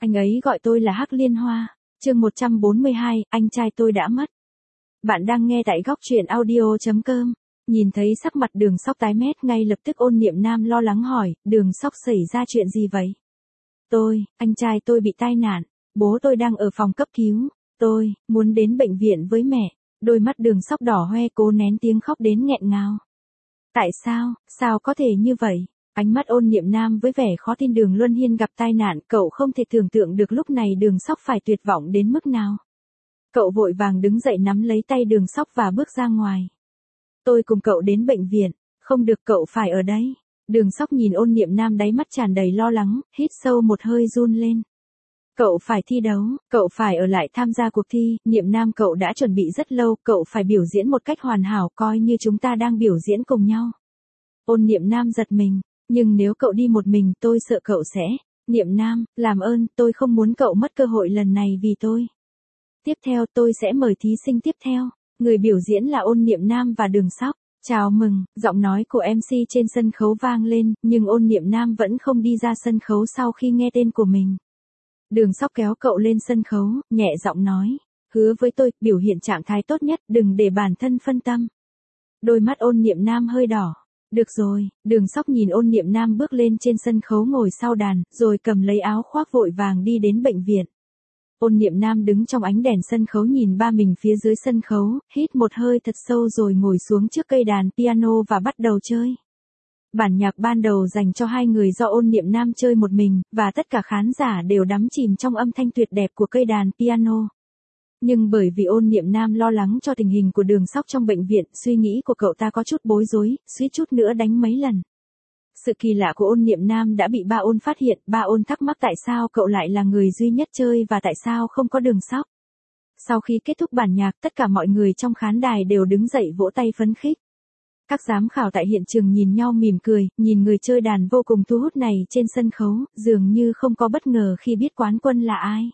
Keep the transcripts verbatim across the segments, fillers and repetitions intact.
Anh ấy gọi tôi là Hắc Liên Hoa. Chương một trăm bốn mươi hai, anh trai tôi đã mất. Bạn đang nghe tại góc truyện audio chấm com. Nhìn thấy sắc mặt Đường Sóc tái mét, ngay lập tức Ôn Niệm Nam lo lắng hỏi, Đường Sóc xảy ra chuyện gì vậy? Tôi, anh trai tôi bị tai nạn, bố tôi đang ở phòng cấp cứu, tôi, muốn đến bệnh viện với mẹ. Đôi mắt Đường Sóc đỏ hoe cố nén tiếng khóc đến nghẹn ngào. Tại sao, sao có thể như vậy? Ánh mắt Ôn Niệm Nam với vẻ khó tin. Đường Luân Hiên gặp tai nạn, cậu không thể tưởng tượng được lúc này Đường Sóc phải tuyệt vọng đến mức nào. Cậu vội vàng đứng dậy nắm lấy tay Đường Sóc và bước ra ngoài. Tôi cùng cậu đến bệnh viện, không được, cậu phải ở đấy. Đường Sóc nhìn Ôn Niệm Nam đáy mắt tràn đầy lo lắng, hít sâu một hơi run lên. Cậu phải thi đấu, cậu phải ở lại tham gia cuộc thi, Niệm Nam cậu đã chuẩn bị rất lâu, cậu phải biểu diễn một cách hoàn hảo, coi như chúng ta đang biểu diễn cùng nhau. Ôn Niệm Nam giật mình, nhưng nếu cậu đi một mình tôi sợ cậu sẽ. Niệm Nam, làm ơn, tôi không muốn cậu mất cơ hội lần này vì tôi. Tiếp theo tôi sẽ mời thí sinh tiếp theo, người biểu diễn là Ôn Niệm Nam và Đường Sóc. Chào mừng, giọng nói của em xê trên sân khấu vang lên, nhưng Ôn Niệm Nam vẫn không đi ra sân khấu sau khi nghe tên của mình. Đường Sóc kéo cậu lên sân khấu, nhẹ giọng nói, hứa với tôi, biểu hiện trạng thái tốt nhất, đừng để bản thân phân tâm. Đôi mắt Ôn Niệm Nam hơi đỏ. Được rồi, Đường Sóc nhìn Ôn Niệm Nam bước lên trên sân khấu ngồi sau đàn, rồi cầm lấy áo khoác vội vàng đi đến bệnh viện. Ôn Niệm Nam đứng trong ánh đèn sân khấu nhìn ba mình phía dưới sân khấu, hít một hơi thật sâu rồi ngồi xuống trước cây đàn piano và bắt đầu chơi. Bản nhạc ban đầu dành cho hai người do Ôn Niệm Nam chơi một mình, và tất cả khán giả đều đắm chìm trong âm thanh tuyệt đẹp của cây đàn piano. Nhưng bởi vì Ôn Niệm Nam lo lắng cho tình hình của Đường Sóc trong bệnh viện, suy nghĩ của cậu ta có chút bối rối, suýt chút nữa đánh mấy lần. Sự kỳ lạ của Ôn Niệm Nam đã bị ba Ôn phát hiện, ba Ôn thắc mắc tại sao cậu lại là người duy nhất chơi và tại sao không có Đường Sóc. Sau khi kết thúc bản nhạc, tất cả mọi người trong khán đài đều đứng dậy vỗ tay phấn khích. Các giám khảo tại hiện trường nhìn nhau mỉm cười, nhìn người chơi đàn vô cùng thu hút này trên sân khấu, dường như không có bất ngờ khi biết quán quân là ai.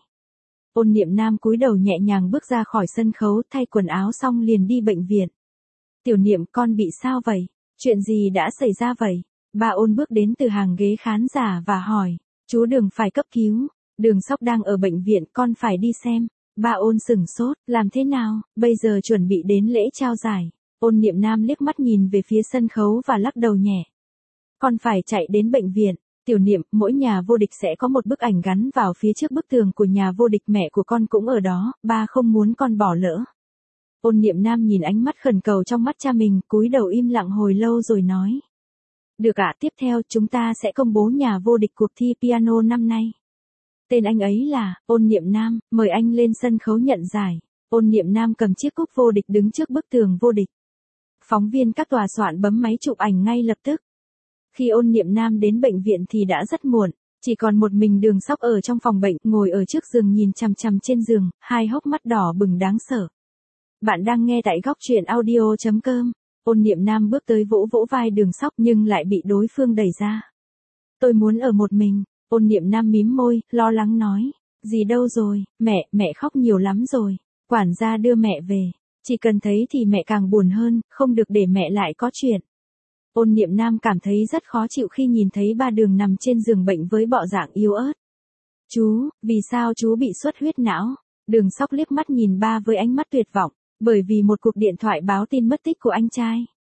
Ôn Niệm Nam cúi đầu nhẹ nhàng bước ra khỏi sân khấu, thay quần áo xong liền đi bệnh viện. Tiểu Niệm, con bị sao vậy? Chuyện gì đã xảy ra vậy? Ba Ôn bước đến từ hàng ghế khán giả và hỏi, chú Đường phải cấp cứu, Đường Sóc đang ở bệnh viện, con phải đi xem. Ba Ôn sửng sốt, làm thế nào, bây giờ chuẩn bị đến lễ trao giải. Ôn Niệm Nam liếc mắt nhìn về phía sân khấu và lắc đầu nhẹ. Con phải chạy đến bệnh viện. Tiểu Niệm, mỗi nhà vô địch sẽ có một bức ảnh gắn vào phía trước bức tường của nhà vô địch, mẹ của con cũng ở đó, ba không muốn con bỏ lỡ. Ôn Niệm Nam nhìn ánh mắt khẩn cầu trong mắt cha mình, cúi đầu im lặng hồi lâu rồi nói. Được ạ, tiếp theo chúng ta sẽ công bố nhà vô địch cuộc thi piano năm nay. Tên anh ấy là, Ôn Niệm Nam, mời anh lên sân khấu nhận giải. Ôn Niệm Nam cầm chiếc cúp vô địch đứng trước bức tường vô địch. Phóng viên các tòa soạn bấm máy chụp ảnh ngay lập tức. Khi Ôn Niệm Nam đến bệnh viện thì đã rất muộn, chỉ còn một mình Đường Sóc ở trong phòng bệnh, ngồi ở trước giường nhìn chằm chằm trên giường, hai hốc mắt đỏ bừng đáng sợ. Bạn đang nghe tại góc truyện audio chấm com. Ôn Niệm Nam bước tới vỗ vỗ vai Đường Sóc nhưng lại bị đối phương đẩy ra. Tôi muốn ở một mình. Ôn Niệm Nam mím môi, lo lắng nói. Gì đâu rồi, mẹ, mẹ khóc nhiều lắm rồi. Quản gia đưa mẹ về. Chỉ cần thấy thì mẹ càng buồn hơn, không được để mẹ lại có chuyện. Ôn Niệm Nam cảm thấy rất khó chịu khi nhìn thấy ba Đường nằm trên giường bệnh với bộ dạng yếu ớt. Chú, vì sao chú bị xuất huyết não? Đường Sóc liếc mắt nhìn ba với ánh mắt tuyệt vọng, bởi vì một cuộc điện thoại báo tin mất tích của anh trai.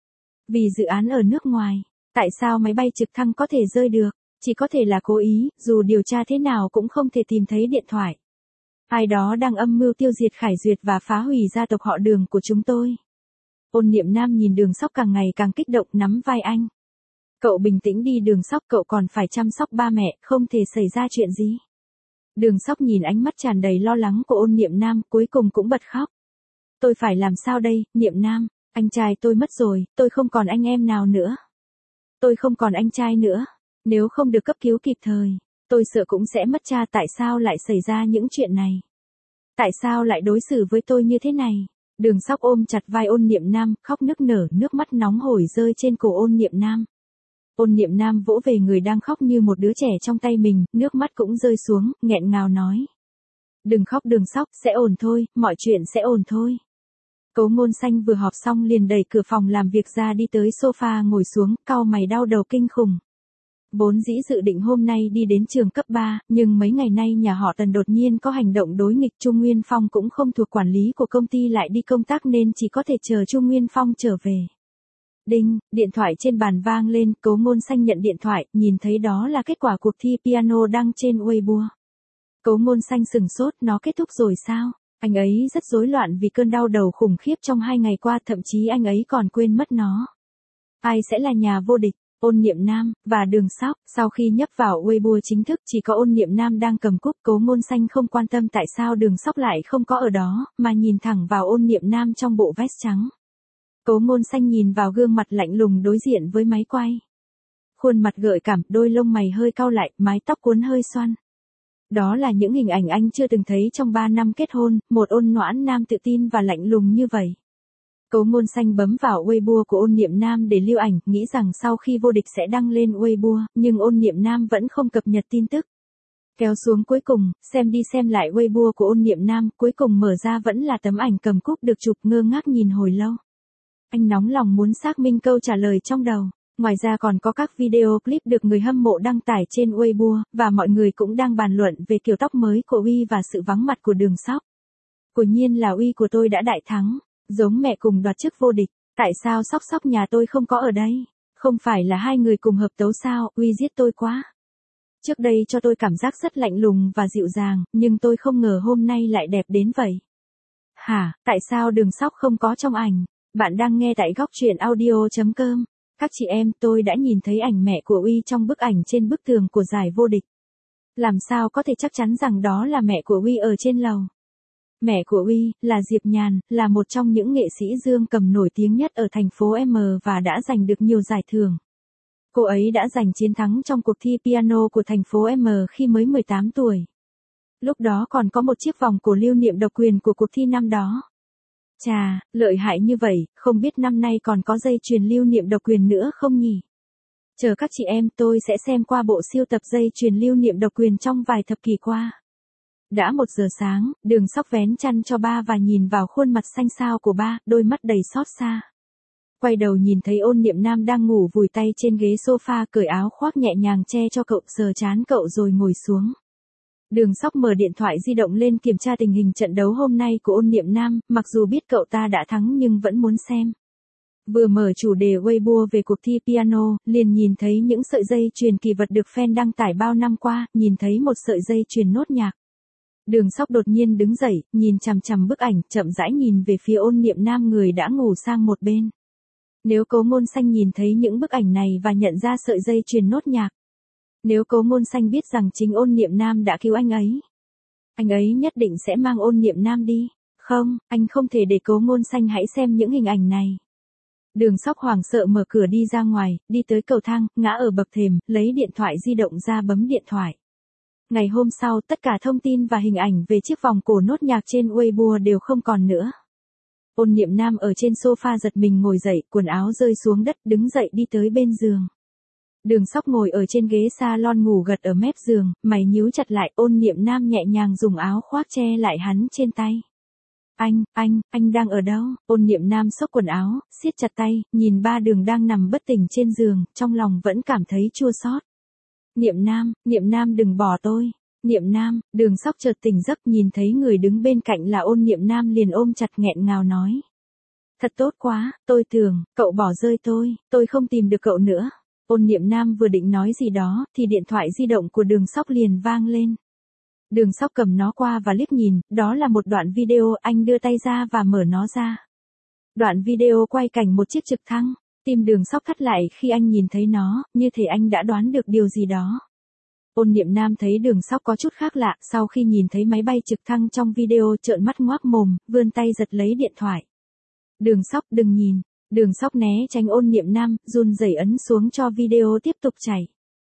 Vì dự án ở nước ngoài, tại sao máy bay trực thăng có thể rơi được? Chỉ có thể là cố ý, dù điều tra thế nào cũng không thể tìm thấy điện thoại. Ai đó đang âm mưu tiêu diệt Khải Duyệt và phá hủy gia tộc họ Đường của chúng tôi. Ôn Niệm Nam nhìn Đường Sóc càng ngày càng kích động, nắm vai anh. Cậu bình tĩnh đi Đường Sóc, cậu còn phải chăm sóc ba mẹ, không thể xảy ra chuyện gì. Đường Sóc nhìn ánh mắt tràn đầy lo lắng của Ôn Niệm Nam, cuối cùng cũng bật khóc. Tôi phải làm sao đây, Niệm Nam, anh trai tôi mất rồi, tôi không còn anh em nào nữa. Tôi không còn anh trai nữa, nếu không được cấp cứu kịp thời, tôi sợ cũng sẽ mất cha. Tại sao lại xảy ra những chuyện này? Tại sao lại đối xử với tôi như thế này? Đường Sóc ôm chặt vai Ôn Niệm Nam, khóc nức nở, nước mắt nóng hổi rơi trên cổ Ôn Niệm Nam. Ôn Niệm Nam vỗ về người đang khóc như một đứa trẻ trong tay mình, nước mắt cũng rơi xuống, nghẹn ngào nói. Đừng khóc Đường Sóc, sẽ ổn thôi, mọi chuyện sẽ ổn thôi. Cố Ngôn Xanh vừa họp xong liền đẩy cửa phòng làm việc ra đi tới sofa ngồi xuống, cau mày đau đầu kinh khủng. Vốn dĩ dự định hôm nay đi đến trường cấp ba, nhưng mấy ngày nay nhà họ Tần đột nhiên có hành động đối nghịch. Chu Nguyên Phong cũng không thuộc quản lý của công ty lại đi công tác nên chỉ có thể chờ Chu Nguyên Phong trở về. Đinh, điện thoại trên bàn vang lên, Cố Ngôn Xanh nhận điện thoại, nhìn thấy đó là kết quả cuộc thi piano đăng trên Weibo. Cố Ngôn Xanh sừng sốt, nó kết thúc rồi sao? Anh ấy rất rối loạn vì cơn đau đầu khủng khiếp trong hai ngày qua, thậm chí anh ấy còn quên mất nó. Ai sẽ là nhà vô địch? Ôn Niệm Nam và Đường Sóc. Sau khi nhấp vào Weibo chính thức chỉ có Ôn Niệm Nam đang cầm cúp. Cố Ngôn Xanh không quan tâm tại sao Đường Sóc lại không có ở đó, mà nhìn thẳng vào Ôn Niệm Nam trong bộ vest trắng. Cố Ngôn Xanh nhìn vào gương mặt lạnh lùng đối diện với máy quay. Khuôn mặt gợi cảm, đôi lông mày hơi cau lại, mái tóc cuốn hơi xoăn. Đó là những hình ảnh anh chưa từng thấy trong ba năm kết hôn, một ôn noãn nam tự tin và lạnh lùng như vậy. Cố Ngôn Xanh bấm vào Weibo của Ôn Niệm Nam để lưu ảnh, nghĩ rằng sau khi vô địch sẽ đăng lên Weibo, nhưng Ôn Niệm Nam vẫn không cập nhật tin tức. Kéo xuống cuối cùng, xem đi xem lại Weibo của Ôn Niệm Nam, cuối cùng mở ra vẫn là tấm ảnh cầm cúp được chụp, ngơ ngác nhìn hồi lâu. Anh nóng lòng muốn xác minh câu trả lời trong đầu. Ngoài ra còn có các video clip được người hâm mộ đăng tải trên Weibo, và mọi người cũng đang bàn luận về kiểu tóc mới của Uy và sự vắng mặt của Đường Sóc. Quả nhiên là Uy của tôi đã đại thắng, giống mẹ cùng đoạt chức vô địch, tại sao Sóc Sóc nhà tôi không có ở đây? Không phải là hai người cùng hợp tấu sao? Uy giết tôi quá. Trước đây cho tôi cảm giác rất lạnh lùng và dịu dàng, nhưng tôi không ngờ hôm nay lại đẹp đến vậy. Hả, tại sao Đường Sóc không có trong ảnh? Bạn đang nghe tại góc truyện audio chấm com. Các chị em, tôi đã nhìn thấy ảnh mẹ của Uy trong bức ảnh trên bức tường của giải vô địch. Làm sao có thể chắc chắn rằng đó là mẹ của Uy ở trên lầu? Mẹ của Uy, là Diệp Nhàn, là một trong những nghệ sĩ dương cầm nổi tiếng nhất ở thành phố M và đã giành được nhiều giải thưởng. Cô ấy đã giành chiến thắng trong cuộc thi piano của thành phố M khi mới mười tám tuổi. Lúc đó còn có một chiếc vòng cổ lưu niệm độc quyền của cuộc thi năm đó. Chà, lợi hại như vậy, không biết năm nay còn có dây chuyền lưu niệm độc quyền nữa không nhỉ? Chờ các chị em, tôi sẽ xem qua bộ siêu tập dây chuyền lưu niệm độc quyền trong vài thập kỷ qua. Đã một giờ sáng, Đường Sóc vén chăn cho ba và nhìn vào khuôn mặt xanh xao của ba, đôi mắt đầy xót xa. Quay đầu nhìn thấy Ôn Niệm Nam đang ngủ vùi tay trên ghế sofa, cởi áo khoác nhẹ nhàng che cho cậu, sờ trán cậu rồi ngồi xuống. Đường Sóc mở điện thoại di động lên kiểm tra tình hình trận đấu hôm nay của Ôn Niệm Nam, mặc dù biết cậu ta đã thắng nhưng vẫn muốn xem. Vừa mở chủ đề Weibo về cuộc thi piano, liền nhìn thấy những sợi dây chuyền kỳ vật được fan đăng tải bao năm qua, nhìn thấy một sợi dây chuyền nốt nhạc. Đường Sóc đột nhiên đứng dậy, nhìn chằm chằm bức ảnh, chậm rãi nhìn về phía Ôn Niệm Nam người đã ngủ sang một bên. Nếu Cố Ngôn Xanh nhìn thấy những bức ảnh này và nhận ra sợi dây chuyền nốt nhạc. Nếu Cố Ngôn Xanh biết rằng chính Ôn Niệm Nam đã cứu anh ấy, anh ấy nhất định sẽ mang Ôn Niệm Nam đi. Không, anh không thể để Cố Ngôn Xanh hãy xem những hình ảnh này. Đường Sóc hoảng sợ mở cửa đi ra ngoài, đi tới cầu thang, ngã ở bậc thềm, lấy điện thoại di động ra bấm điện thoại. Ngày hôm sau, tất cả thông tin và hình ảnh về chiếc vòng cổ nốt nhạc trên Weibo đều không còn nữa. Ôn Niệm Nam ở trên sofa giật mình ngồi dậy, quần áo rơi xuống đất, đứng dậy đi tới bên giường. Đường Sóc ngồi ở trên ghế salon ngủ gật ở mép giường, mày nhíu chặt lại. Ôn Niệm Nam nhẹ nhàng dùng áo khoác che lại hắn trên tay. Anh, anh, anh đang ở đâu? Ôn Niệm Nam xốc quần áo, siết chặt tay, nhìn ba Đường đang nằm bất tỉnh trên giường, trong lòng vẫn cảm thấy chua xót. Niệm Nam, Niệm Nam đừng bỏ tôi. Niệm Nam, Đường Sóc chợt tỉnh giấc nhìn thấy người đứng bên cạnh là Ôn Niệm Nam liền ôm chặt nghẹn ngào nói. Thật tốt quá, tôi tưởng, cậu bỏ rơi tôi, tôi không tìm được cậu nữa. Ôn Niệm Nam vừa định nói gì đó, thì điện thoại di động của Đường Sóc liền vang lên. Đường Sóc cầm nó qua và liếc nhìn, đó là một đoạn video, anh đưa tay ra và mở nó ra. Đoạn video quay cảnh một chiếc trực thăng, tim Đường Sóc thắt lại khi anh nhìn thấy nó, như thể anh đã đoán được điều gì đó. Ôn Niệm Nam thấy Đường Sóc có chút khác lạ, sau khi nhìn thấy máy bay trực thăng trong video trợn mắt ngoác mồm, vươn tay giật lấy điện thoại. Đường Sóc đừng nhìn. Đường Sóc né tránh Ôn Niệm Nam, run rẩy ấn xuống cho video tiếp tục chảy.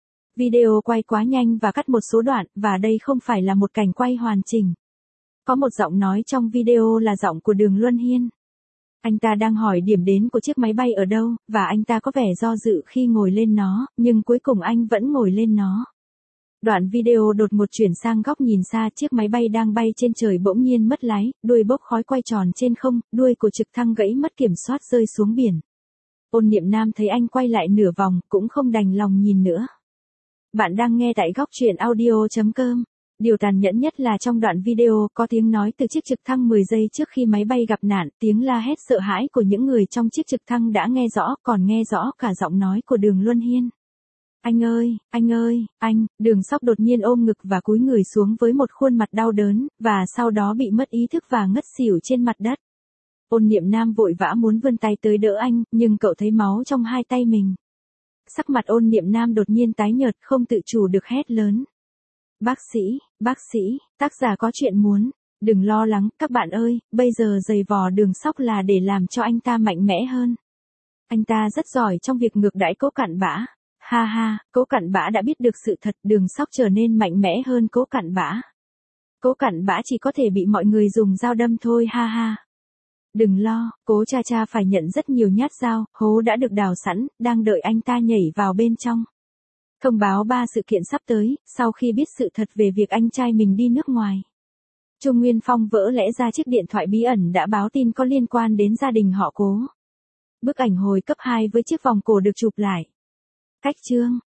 Video quay quá nhanh và cắt một số đoạn, và đây không phải là một cảnh quay hoàn chỉnh. Có một giọng nói trong video là giọng của Đường Luân Hiên. Anh ta đang hỏi điểm đến của chiếc máy bay ở đâu, và anh ta có vẻ do dự khi ngồi lên nó, nhưng cuối cùng anh vẫn ngồi lên nó. Đoạn video đột ngột chuyển sang góc nhìn xa, chiếc máy bay đang bay trên trời bỗng nhiên mất lái, đuôi bốc khói quay tròn trên không, đuôi của trực thăng gãy mất kiểm soát rơi xuống biển. Ôn Niệm Nam thấy anh quay lại nửa vòng, cũng không đành lòng nhìn nữa. Bạn đang nghe tại góc truyện audio.com. Điều tàn nhẫn nhất là trong đoạn video có tiếng nói từ chiếc trực thăng mười giây trước khi máy bay gặp nạn, tiếng la hét sợ hãi của những người trong chiếc trực thăng đã nghe rõ, còn nghe rõ cả giọng nói của Đường Luân Hiên. Anh ơi, anh ơi, anh, Đường Sóc đột nhiên ôm ngực và cúi người xuống với một khuôn mặt đau đớn, và sau đó bị mất ý thức và ngất xỉu trên mặt đất. Ôn Niệm Nam vội vã muốn vươn tay tới đỡ anh, nhưng cậu thấy máu trong hai tay mình. Sắc mặt Ôn Niệm Nam đột nhiên tái nhợt, không tự chủ được hét lớn. Bác sĩ, bác sĩ, tác giả có chuyện muốn. Đừng lo lắng, các bạn ơi, bây giờ giày vò Đường Sóc là để làm cho anh ta mạnh mẽ hơn. Anh ta rất giỏi trong việc ngược đãi Cố Cặn Bã. Ha ha, Cố Cặn Bã đã biết được sự thật, Đường Sóc trở nên mạnh mẽ hơn Cố Cặn Bã. Cố Cặn Bã chỉ có thể bị mọi người dùng dao đâm thôi, ha ha. Đừng lo, Cố cha cha phải nhận rất nhiều nhát dao, hố đã được đào sẵn, đang đợi anh ta nhảy vào bên trong. Thông báo ba sự kiện sắp tới, sau khi biết sự thật về việc anh trai mình đi nước ngoài. Trung Nguyên Phong vỡ lẽ ra chiếc điện thoại bí ẩn đã báo tin có liên quan đến gia đình họ Cố. Bức ảnh hồi cấp hai với chiếc vòng cổ được chụp lại. Cách chương,